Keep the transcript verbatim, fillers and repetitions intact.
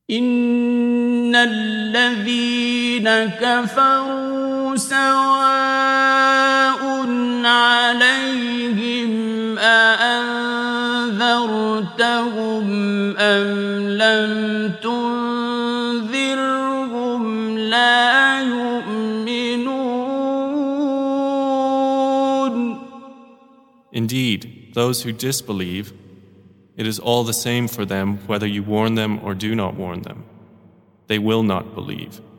إن الذين كفروا سواء عليهم أأنذرتهم أم لم تنذرهم لا يؤمنون. Indeed, those who disbelieve, it is all the same for them whether you warn them or do not warn them. They will not believe.